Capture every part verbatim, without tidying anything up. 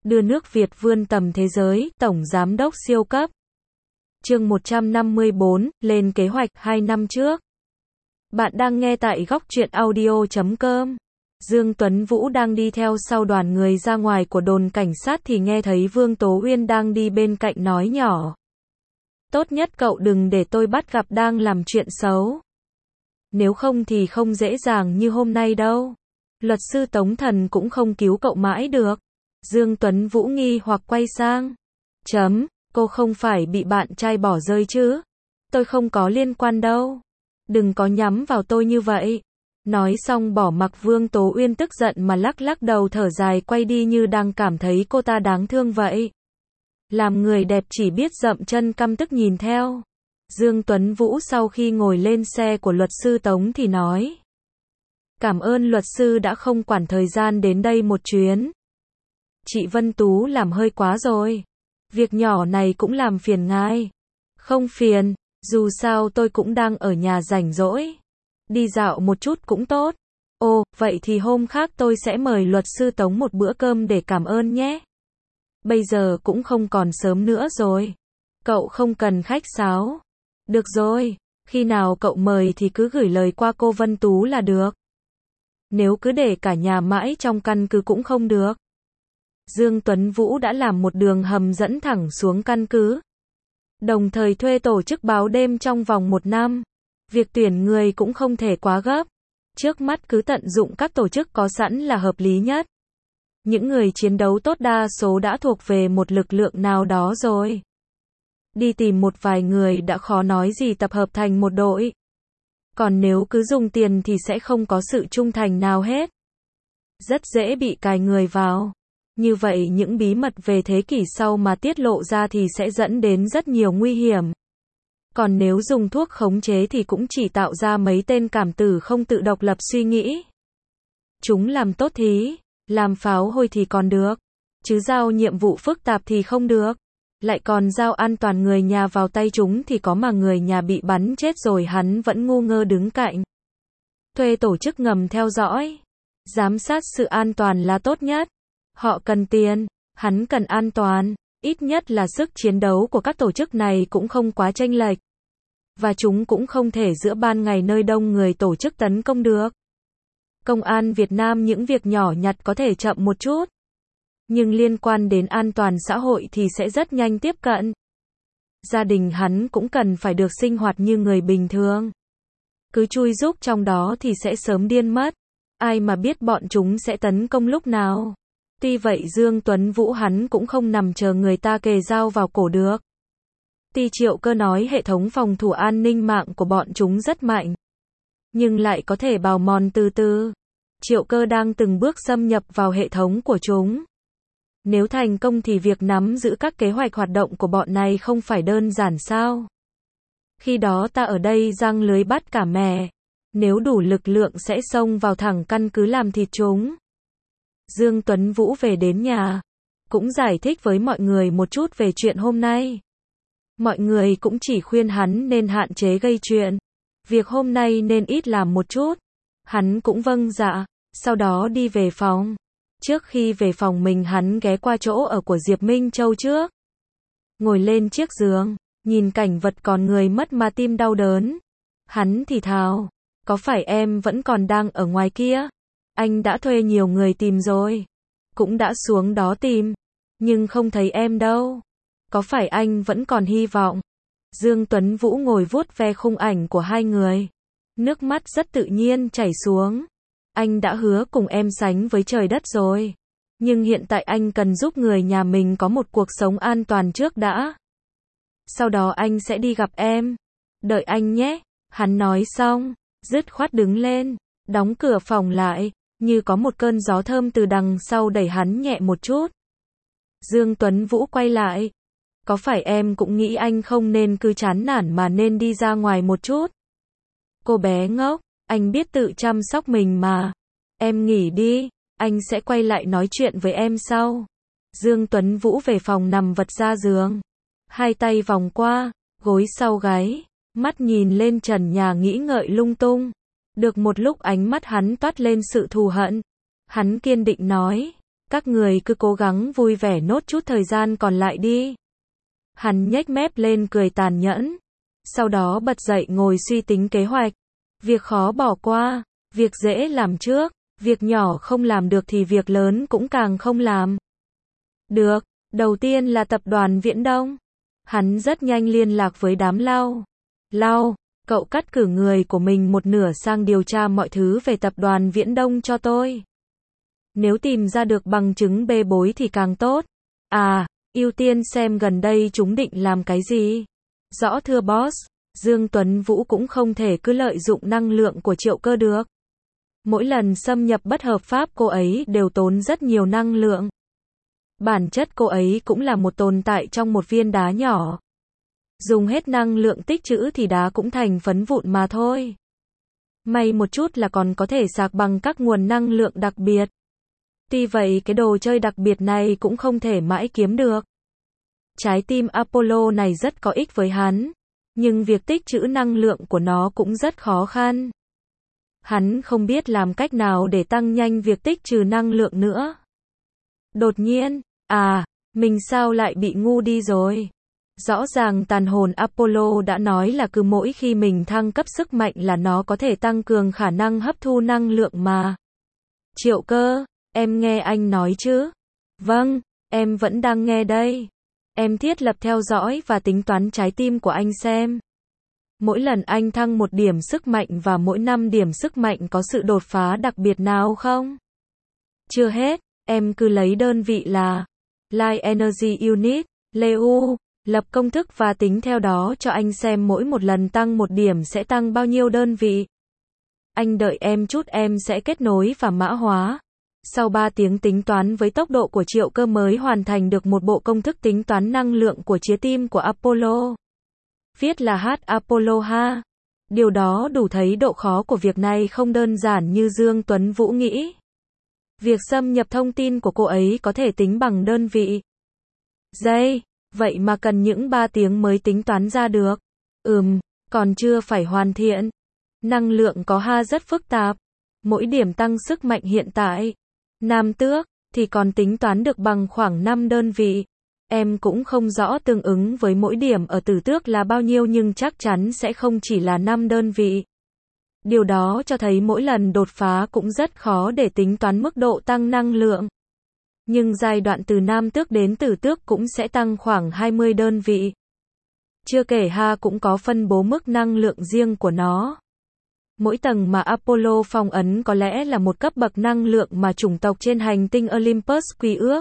đưa nước Việt vươn tầm thế giới, Tổng Giám đốc siêu cấp. Chương một trăm năm mươi bốn, lên kế hoạch hai năm trước. Bạn đang nghe tại góc truyện audio chấm com. Dương Tuấn Vũ đang đi theo sau đoàn người ra ngoài của đồn cảnh sát thì nghe thấy Vương Tố Uyên đang đi bên cạnh nói nhỏ. Tốt nhất cậu đừng để tôi bắt gặp đang làm chuyện xấu. Nếu không thì không dễ dàng như hôm nay đâu. Luật sư Tống Thần cũng không cứu cậu mãi được. Dương Tuấn Vũ nghi hoặc quay sang. Chấm, cô không phải bị bạn trai bỏ rơi chứ? Tôi không có liên quan đâu. Đừng có nhắm vào tôi như vậy. Nói xong bỏ mặc Vương Tố Uyên tức giận mà lắc lắc đầu thở dài quay đi như đang cảm thấy cô ta đáng thương vậy. Làm người đẹp chỉ biết dậm chân căm tức nhìn theo. Dương Tuấn Vũ sau khi ngồi lên xe của luật sư Tống thì nói. Cảm ơn luật sư đã không quản thời gian đến đây một chuyến. Chị Vân Tú làm hơi quá rồi. Việc nhỏ này cũng làm phiền ngài. Không phiền, dù sao tôi cũng đang ở nhà rảnh rỗi. Đi dạo một chút cũng tốt. Ồ, vậy thì hôm khác tôi sẽ mời luật sư Tống một bữa cơm để cảm ơn nhé. Bây giờ cũng không còn sớm nữa rồi. Cậu không cần khách sáo. Được rồi, khi nào cậu mời thì cứ gửi lời qua cô Vân Tú là được. Nếu cứ để cả nhà mãi trong căn cứ cũng không được. Dương Tuấn Vũ đã làm một đường hầm dẫn thẳng xuống căn cứ. Đồng thời thuê tổ chức báo đêm trong vòng một năm. Việc tuyển người cũng không thể quá gấp. Trước mắt cứ tận dụng các tổ chức có sẵn là hợp lý nhất. Những người chiến đấu tốt đa số đã thuộc về một lực lượng nào đó rồi. Đi tìm một vài người đã khó nói gì tập hợp thành một đội. Còn nếu cứ dùng tiền thì sẽ không có sự trung thành nào hết. Rất dễ bị cài người vào. Như vậy những bí mật về thế kỷ sau mà tiết lộ ra thì sẽ dẫn đến rất nhiều nguy hiểm. Còn nếu dùng thuốc khống chế thì cũng chỉ tạo ra mấy tên cảm tử không tự độc lập suy nghĩ. Chúng làm tốt thí, làm pháo hôi thì còn được. Chứ giao nhiệm vụ phức tạp thì không được. Lại còn giao an toàn người nhà vào tay chúng thì có mà người nhà bị bắn chết rồi hắn vẫn ngu ngơ đứng cạnh. Thuê tổ chức ngầm theo dõi. Giám sát sự an toàn là tốt nhất. Họ cần tiền, hắn cần an toàn. Ít nhất là sức chiến đấu của các tổ chức này cũng không quá chênh lệch. Và chúng cũng không thể giữa ban ngày nơi đông người tổ chức tấn công được. Công an Việt Nam những việc nhỏ nhặt có thể chậm một chút. Nhưng liên quan đến an toàn xã hội thì sẽ rất nhanh tiếp cận. Gia đình hắn cũng cần phải được sinh hoạt như người bình thường. Cứ chui rúc trong đó thì sẽ sớm điên mất. Ai mà biết bọn chúng sẽ tấn công lúc nào. Tuy vậy Dương Tuấn Vũ hắn cũng không nằm chờ người ta kề dao vào cổ được. Tuy Triệu Cơ nói hệ thống phòng thủ an ninh mạng của bọn chúng rất mạnh. Nhưng lại có thể bào mòn từ từ. Triệu Cơ đang từng bước xâm nhập vào hệ thống của chúng. Nếu thành công thì việc nắm giữ các kế hoạch hoạt động của bọn này không phải đơn giản sao. Khi đó ta ở đây giăng lưới bắt cả mè. Nếu đủ lực lượng sẽ xông vào thẳng căn cứ làm thịt chúng. Dương Tuấn Vũ về đến nhà. Cũng giải thích với mọi người một chút về chuyện hôm nay. Mọi người cũng chỉ khuyên hắn nên hạn chế gây chuyện. Việc hôm nay nên ít làm một chút. Hắn cũng vâng dạ. Sau đó đi về phòng. Trước khi về phòng mình hắn ghé qua chỗ ở của Diệp Minh Châu trước. Ngồi lên chiếc giường. Nhìn cảnh vật còn người mất mà tim đau đớn. Hắn thì thào. Có phải em vẫn còn đang ở ngoài kia? Anh đã thuê nhiều người tìm rồi. Cũng đã xuống đó tìm. Nhưng không thấy em đâu. Có phải anh vẫn còn hy vọng? Dương Tuấn Vũ ngồi vuốt ve khung ảnh của hai người. Nước mắt rất tự nhiên chảy xuống. Anh đã hứa cùng em sánh với trời đất rồi. Nhưng hiện tại anh cần giúp người nhà mình có một cuộc sống an toàn trước đã. Sau đó anh sẽ đi gặp em. Đợi anh nhé. Hắn nói xong. Dứt khoát đứng lên. Đóng cửa phòng lại. Như có một cơn gió thơm từ đằng sau đẩy hắn nhẹ một chút. Dương Tuấn Vũ quay lại. Có phải em cũng nghĩ anh không nên cứ chán nản mà nên đi ra ngoài một chút? Cô bé ngốc, anh biết tự chăm sóc mình mà. Em nghỉ đi, anh sẽ quay lại nói chuyện với em sau. Dương Tuấn Vũ về phòng nằm vật ra giường. Hai tay vòng qua, gối sau gáy, mắt nhìn lên trần nhà nghĩ ngợi lung tung. Được một lúc ánh mắt hắn toát lên sự thù hận. Hắn kiên định nói, Các người cứ cố gắng vui vẻ nốt chút thời gian còn lại đi. Hắn nhếch mép lên cười tàn nhẫn. Sau đó bật dậy ngồi suy tính kế hoạch. Việc khó bỏ qua, việc dễ làm trước, việc nhỏ không làm được thì việc lớn cũng càng không làm được. Đầu tiên là tập đoàn Viễn Đông. Hắn rất nhanh liên lạc với đám Lau. Lau, cậu cắt cử người của mình một nửa sang điều tra mọi thứ về tập đoàn Viễn Đông cho tôi. Nếu tìm ra được bằng chứng bê bối thì càng tốt. À, ưu tiên xem gần đây chúng định làm cái gì. Rõ thưa boss, Dương Tuấn Vũ cũng không thể cứ lợi dụng năng lượng của Triệu Cơ được. Mỗi lần xâm nhập bất hợp pháp cô ấy đều tốn rất nhiều năng lượng. Bản chất cô ấy cũng là một tồn tại trong một viên đá nhỏ. Dùng hết năng lượng tích trữ thì đá cũng thành phấn vụn mà thôi. May một chút là còn có thể sạc bằng các nguồn năng lượng đặc biệt. Tuy vậy cái đồ chơi đặc biệt này cũng không thể mãi kiếm được. Trái tim Apollo này rất có ích với hắn, nhưng việc tích trữ năng lượng của nó cũng rất khó khăn. Hắn không biết làm cách nào để tăng nhanh việc tích trữ năng lượng nữa. Đột nhiên, à, mình sao lại bị ngu đi rồi? Rõ ràng tàn hồn Apollo đã nói là cứ mỗi khi mình thăng cấp sức mạnh là nó có thể tăng cường khả năng hấp thu năng lượng mà. Triệu Cơ, em nghe anh nói chứ? Vâng, em vẫn đang nghe đây. Em thiết lập theo dõi và tính toán trái tim của anh xem. Mỗi lần anh thăng một điểm sức mạnh và mỗi năm điểm sức mạnh có sự đột phá đặc biệt nào không? Chưa hết, em cứ lấy đơn vị là Light Energy Unit, L E U, lập công thức và tính theo đó cho anh xem mỗi một lần tăng một điểm sẽ tăng bao nhiêu đơn vị. Anh đợi em chút, em sẽ kết nối và mã hóa. Sau ba tiếng tính toán với tốc độ của Triệu Cơ mới hoàn thành được một bộ công thức tính toán năng lượng của trái tim của Apollo. Viết là H Apollo ha. Điều đó đủ thấy độ khó của việc này không đơn giản như Dương Tuấn Vũ nghĩ. Việc xâm nhập thông tin của cô ấy có thể tính bằng đơn vị giây, vậy mà cần những ba tiếng mới tính toán ra được. Ừm, còn chưa phải hoàn thiện. Năng lượng có ha rất phức tạp. Mỗi điểm tăng sức mạnh hiện tại Nam Tước thì còn tính toán được bằng khoảng năm đơn vị. Em cũng không rõ tương ứng với mỗi điểm ở Tử Tước là bao nhiêu nhưng chắc chắn sẽ không chỉ là năm đơn vị. Điều đó cho thấy mỗi lần đột phá cũng rất khó để tính toán mức độ tăng năng lượng. Nhưng giai đoạn từ Nam Tước đến Tử Tước cũng sẽ tăng khoảng hai mươi đơn vị. Chưa kể ha cũng có phân bố mức năng lượng riêng của nó. Mỗi tầng mà Apollo phong ấn có lẽ là một cấp bậc năng lượng mà chủng tộc trên hành tinh Olympus quy ước.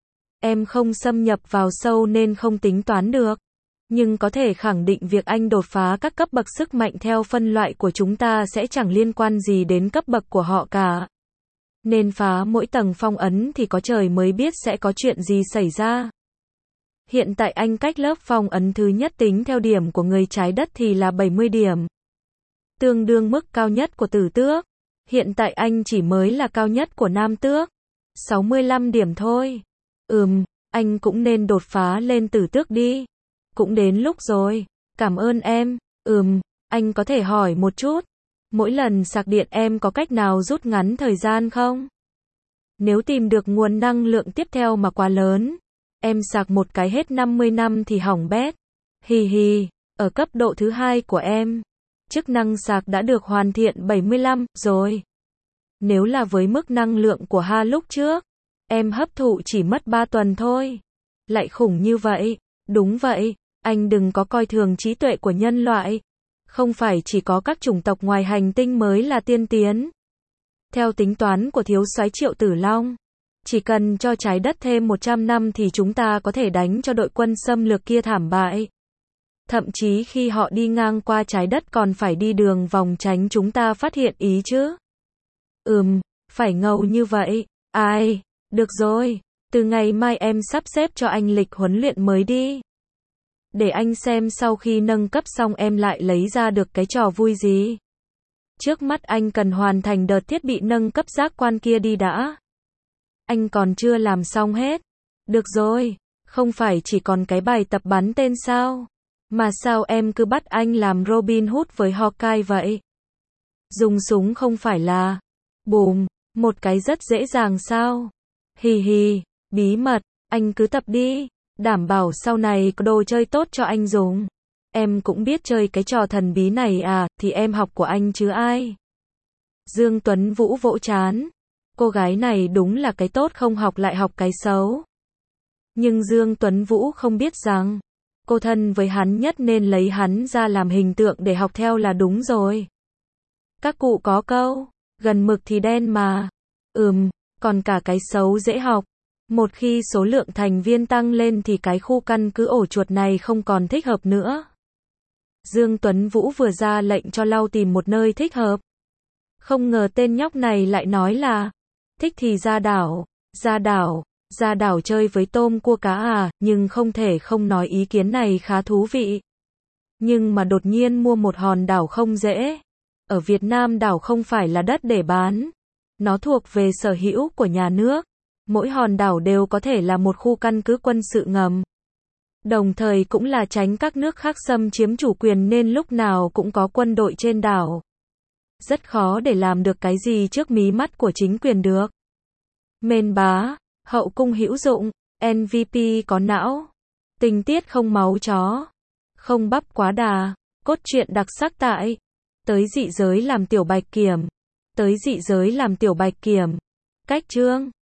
Em không xâm nhập vào sâu nên không tính toán được. Nhưng có thể khẳng định việc anh đột phá các cấp bậc sức mạnh theo phân loại của chúng ta sẽ chẳng liên quan gì đến cấp bậc của họ cả. Nên phá mỗi tầng phong ấn thì có trời mới biết sẽ có chuyện gì xảy ra. Hiện tại anh cách lớp phong ấn thứ nhất tính theo điểm của người trái đất thì là bảy mươi điểm. Tương đương mức cao nhất của Tử Tước. Hiện tại anh chỉ mới là cao nhất của Nam Tước. sáu mươi lăm điểm thôi. Ừm, anh cũng nên đột phá lên Tử Tước đi. Cũng đến lúc rồi. Cảm ơn em. Ừm, anh có thể hỏi một chút. Mỗi lần sạc điện em có cách nào rút ngắn thời gian không? Nếu tìm được nguồn năng lượng tiếp theo mà quá lớn, em sạc một cái hết năm mươi năm thì hỏng bét. Hì hì, ở cấp độ thứ hai của em, chức năng sạc đã được hoàn thiện bảy mươi lăm rồi. Nếu là với mức năng lượng của ha lúc trước, em hấp thụ chỉ mất ba tuần thôi. Lại khủng như vậy. Đúng vậy, anh đừng có coi thường trí tuệ của nhân loại. Không phải chỉ có các chủng tộc ngoài hành tinh mới là tiên tiến. Theo tính toán của thiếu soái Triệu Tử Long, chỉ cần cho trái đất thêm một trăm năm thì chúng ta có thể đánh cho đội quân xâm lược kia thảm bại. Thậm chí khi họ đi ngang qua trái đất còn phải đi đường vòng tránh chúng ta phát hiện ý chứ. Ừm, phải ngầu như vậy. Ai, được rồi, từ ngày mai em sắp xếp cho anh lịch huấn luyện mới đi. Để anh xem sau khi nâng cấp xong em lại lấy ra được cái trò vui gì. Trước mắt anh cần hoàn thành đợt thiết bị nâng cấp giác quan kia đi đã. Anh còn chưa làm xong hết. Được rồi, không phải chỉ còn cái bài tập bắn tên sao? Mà sao em cứ bắt anh làm Robin Hood với Hawkeye vậy? Dùng súng không phải là bùm, một cái rất dễ dàng sao? Hì hì, bí mật, anh cứ tập đi, đảm bảo sau này có đồ chơi tốt cho anh dùng. Em cũng biết chơi cái trò thần bí này à, thì em học của anh chứ ai. Dương Tuấn Vũ vỗ trán. Cô gái này đúng là cái tốt không học lại học cái xấu. Nhưng Dương Tuấn Vũ không biết rằng, cô thân với hắn nhất nên lấy hắn ra làm hình tượng để học theo là đúng rồi. Các cụ có câu, gần mực thì đen mà. Ừm, còn cả cái xấu dễ học. Một khi số lượng thành viên tăng lên thì cái khu căn cứ ổ chuột này không còn thích hợp nữa. Dương Tuấn Vũ vừa ra lệnh cho lau tìm một nơi thích hợp. Không ngờ tên nhóc này lại nói là, thích thì ra đảo, ra đảo, ra đảo chơi với tôm cua cá à, nhưng không thể không nói ý kiến này khá thú vị. Nhưng mà đột nhiên mua một hòn đảo không dễ. Ở Việt Nam đảo không phải là đất để bán. Nó thuộc về sở hữu của nhà nước. Mỗi hòn đảo đều có thể là một khu căn cứ quân sự ngầm. Đồng thời cũng là tránh các nước khác xâm chiếm chủ quyền nên lúc nào cũng có quân đội trên đảo. Rất khó để làm được cái gì trước mí mắt của chính quyền được. Mên bá, hậu cung hữu dụng, em vê pê có não, tình tiết không máu chó, không bắp quá đà, cốt truyện đặc sắc tại Tới dị giới làm tiểu bạch kiểm. Tới dị giới làm tiểu bạch kiểm. Cách chương